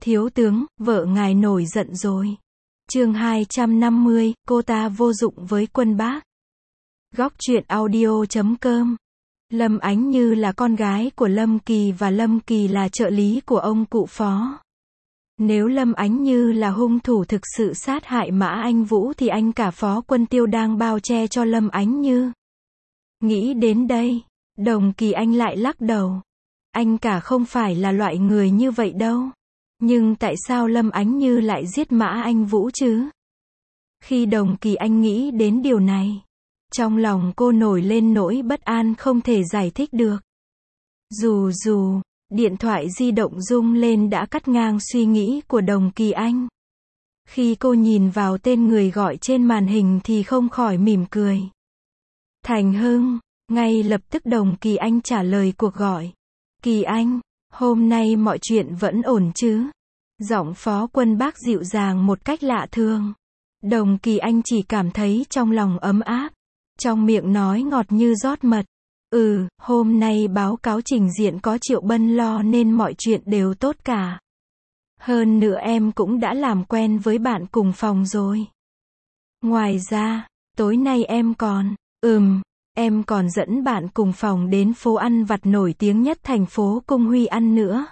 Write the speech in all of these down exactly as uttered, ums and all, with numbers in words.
Thiếu tướng, vợ ngài nổi giận rồi. Chương hai trăm năm mươi, cô ta vô dụng với Quân Bác. Góc truyện audio chấm com. Lâm Ánh Như là con gái của Lâm Kỳ và Lâm Kỳ là trợ lý của ông cụ Phó. Nếu Lâm Ánh Như là hung thủ thực sự sát hại Mã Anh Vũ thì anh cả Phó Quân Tiêu đang bao che cho Lâm Ánh Như. Nghĩ đến đây, Đồng Kỳ Anh lại lắc đầu. Anh cả không phải là loại người như vậy đâu. Nhưng tại sao Lâm Ánh Như lại giết Mã Anh Vũ chứ? Khi Đồng Kỳ Anh nghĩ đến điều này, trong lòng cô nổi lên nỗi bất an không thể giải thích được. Dù dù, điện thoại di động rung lên đã cắt ngang suy nghĩ của Đồng Kỳ Anh. Khi cô nhìn vào tên người gọi trên màn hình thì không khỏi mỉm cười. Thành Hưng, ngay lập tức Đồng Kỳ Anh trả lời cuộc gọi. Kỳ Anh, hôm nay mọi chuyện vẫn ổn chứ? Giọng Phó Quân Bác dịu dàng một cách lạ thường. Đồng Kỳ Anh chỉ cảm thấy trong lòng ấm áp. Trong miệng nói ngọt như rót mật. Ừ, hôm nay báo cáo trình diện có Triệu Bân lo nên mọi chuyện đều tốt cả. Hơn nữa em cũng đã làm quen với bạn cùng phòng rồi. Ngoài ra, tối nay em còn, ừm, em còn dẫn bạn cùng phòng đến phố ăn vặt nổi tiếng nhất thành phố Cung Huy ăn nữa.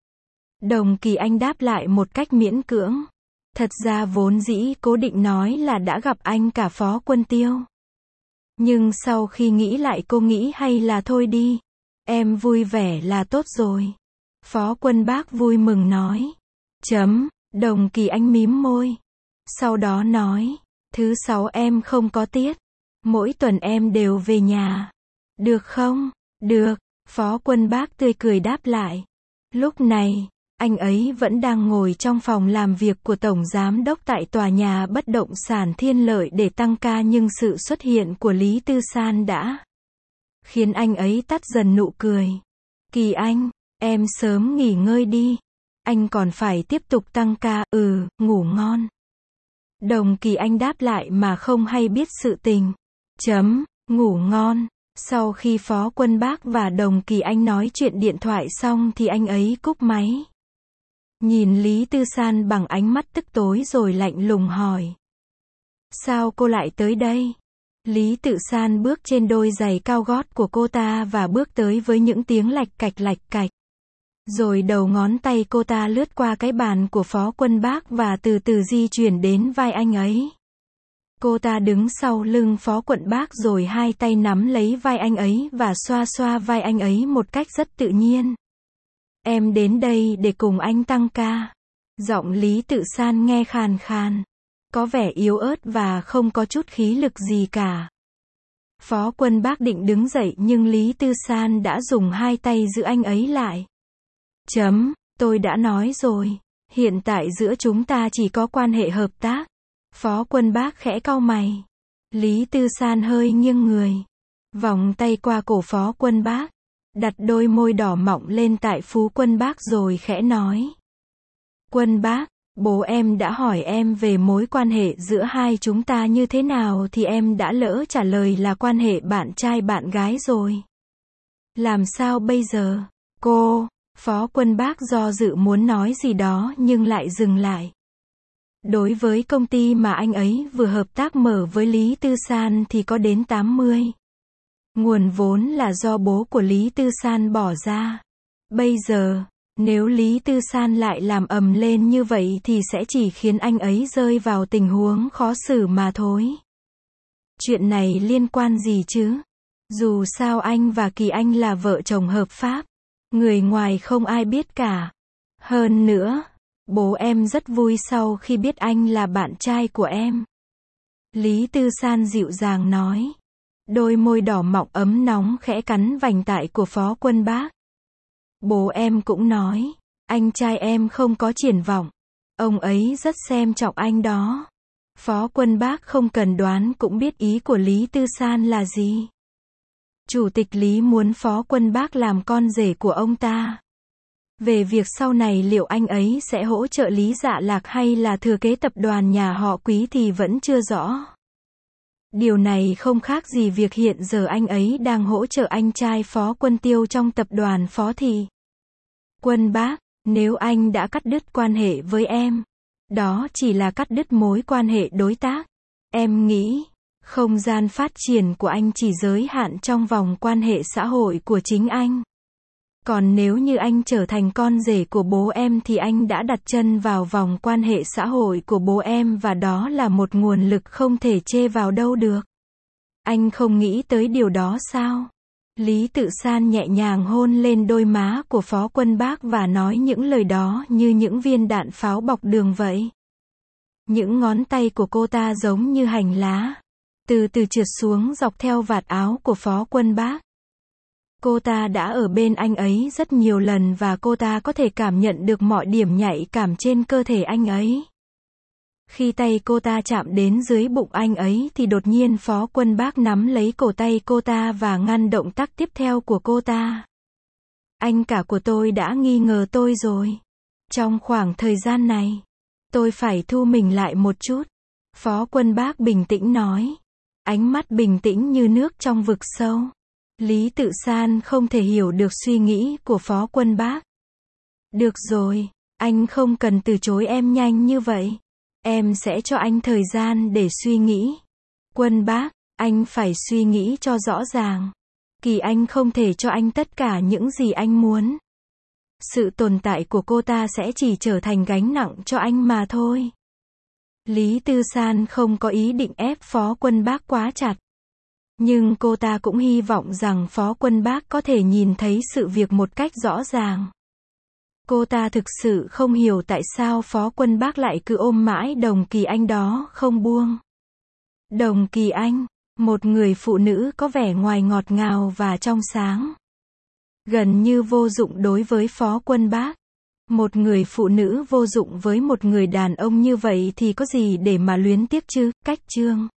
Đồng Kỳ Anh đáp lại một cách miễn cưỡng. Thật ra vốn dĩ cố định nói là đã gặp anh cả Phó Quân Tiêu. Nhưng sau khi nghĩ lại cô nghĩ hay là thôi đi. Em vui vẻ là tốt rồi. Phó Quân Bác vui mừng nói. Chấm, Đồng Kỳ Anh mím môi. Sau đó nói, thứ sáu em không có tiết. Mỗi tuần em đều về nhà. Được không? Được, Phó Quân Bác tươi cười đáp lại. Lúc này, anh ấy vẫn đang ngồi trong phòng làm việc của Tổng Giám đốc tại tòa nhà bất động sản Thiên Lợi để tăng ca, nhưng sự xuất hiện của Lý Tư San đã khiến anh ấy tắt dần nụ cười. Kỳ Anh, em sớm nghỉ ngơi đi. Anh còn phải tiếp tục tăng ca, ừ, ngủ ngon. Đồng Kỳ Anh đáp lại mà không hay biết sự tình. Chấm, ngủ ngon. Sau khi Phó Quân Bác và Đồng Kỳ Anh nói chuyện điện thoại xong thì anh ấy cúp máy. Nhìn Lý Tư San bằng ánh mắt tức tối rồi lạnh lùng hỏi. Sao cô lại tới đây? Lý Tự San bước trên đôi giày cao gót của cô ta và bước tới với những tiếng lạch cạch lạch cạch. Rồi đầu ngón tay cô ta lướt qua cái bàn của Phó Quân Bác và từ từ di chuyển đến vai anh ấy. Cô ta đứng sau lưng Phó Quân Bác rồi hai tay nắm lấy vai anh ấy và xoa xoa vai anh ấy một cách rất tự nhiên. Em đến đây để cùng anh tăng ca. Giọng Lý Tự San nghe khàn khàn, có vẻ yếu ớt và không có chút khí lực gì cả. Phó Quân Bác định đứng dậy nhưng Lý Tư San đã dùng hai tay giữ anh ấy lại. Chấm, tôi đã nói rồi, hiện tại giữa chúng ta chỉ có quan hệ hợp tác. Phó Quân Bác khẽ cau mày. Lý Tư San hơi nghiêng người, vòng tay qua cổ Phó Quân Bác, đặt đôi môi đỏ mọng lên tại Phú Quân Bác rồi khẽ nói. Quân Bác, bố em đã hỏi em về mối quan hệ giữa hai chúng ta như thế nào thì em đã lỡ trả lời là quan hệ bạn trai bạn gái rồi. Làm sao bây giờ? Cô, Phó Quân Bác do dự muốn nói gì đó nhưng lại dừng lại. Đối với công ty mà anh ấy vừa hợp tác mở với Lý Tư San thì có đến tám mươi. Nguồn vốn là do bố của Lý Tư San bỏ ra. Bây giờ, nếu Lý Tư San lại làm ầm lên như vậy thì sẽ chỉ khiến anh ấy rơi vào tình huống khó xử mà thôi. Chuyện này liên quan gì chứ? Dù sao anh và Kỳ Anh là vợ chồng hợp pháp. Người ngoài không ai biết cả. Hơn nữa, bố em rất vui sau khi biết anh là bạn trai của em. Lý Tư San dịu dàng nói. Đôi môi đỏ mọng ấm nóng khẽ cắn vành tai của Phó Quân Bác. Bố em cũng nói, anh trai em không có triển vọng. Ông ấy rất xem trọng anh đó. Phó Quân Bác không cần đoán cũng biết ý của Lý Tư San là gì. Chủ tịch Lý muốn Phó Quân Bác làm con rể của ông ta. Về việc sau này liệu anh ấy sẽ hỗ trợ Lý Dạ Lạc hay là thừa kế tập đoàn nhà họ Quý thì vẫn chưa rõ. Điều này không khác gì việc hiện giờ anh ấy đang hỗ trợ anh trai Phó Quân Tiêu trong tập đoàn Phó Thị. Quân Bác, Nếu anh đã cắt đứt quan hệ với em, đó chỉ là cắt đứt mối quan hệ đối tác. Em nghĩ, không gian phát triển của anh chỉ giới hạn trong vòng quan hệ xã hội của chính anh. Còn nếu như anh trở thành con rể của bố em thì anh đã đặt chân vào vòng quan hệ xã hội của bố em và đó là một nguồn lực không thể chê vào đâu được. Anh không nghĩ tới điều đó sao? Lý Tự San nhẹ nhàng hôn lên đôi má của Phó Quân Bác và nói những lời đó như những viên đạn pháo bọc đường vậy. Những ngón tay của cô ta giống như hành lá, từ từ trượt xuống dọc theo vạt áo của Phó Quân Bác. Cô ta đã ở bên anh ấy rất nhiều lần và cô ta có thể cảm nhận được mọi điểm nhạy cảm trên cơ thể anh ấy. Khi tay cô ta chạm đến dưới bụng anh ấy thì đột nhiên Phó Quân Bác nắm lấy cổ tay cô ta và ngăn động tác tiếp theo của cô ta. Anh cả của tôi đã nghi ngờ tôi rồi. Trong khoảng thời gian này, tôi phải thu mình lại một chút. Phó Quân Bác bình tĩnh nói. Ánh mắt bình tĩnh như nước trong vực sâu. Lý Tự San không thể hiểu được suy nghĩ của Phó Quân Bác. Được rồi, anh không cần từ chối em nhanh như vậy. Em sẽ cho anh thời gian để suy nghĩ. Quân Bác, anh phải suy nghĩ cho rõ ràng. Kỳ Anh không thể cho anh tất cả những gì anh muốn. Sự tồn tại của cô ta sẽ chỉ trở thành gánh nặng cho anh mà thôi. Lý Tư San không có ý định ép Phó Quân Bác quá chặt. Nhưng cô ta cũng hy vọng rằng Phó Quân Bác có thể nhìn thấy sự việc một cách rõ ràng. Cô ta thực sự không hiểu tại sao Phó Quân Bác lại cứ ôm mãi Đồng Kỳ Anh đó không buông. Đồng Kỳ Anh, một người phụ nữ có vẻ ngoài ngọt ngào và trong sáng. Gần như vô dụng đối với Phó Quân Bác. Một người phụ nữ vô dụng với một người đàn ông như vậy thì có gì để mà luyến tiếc chứ? Cách chương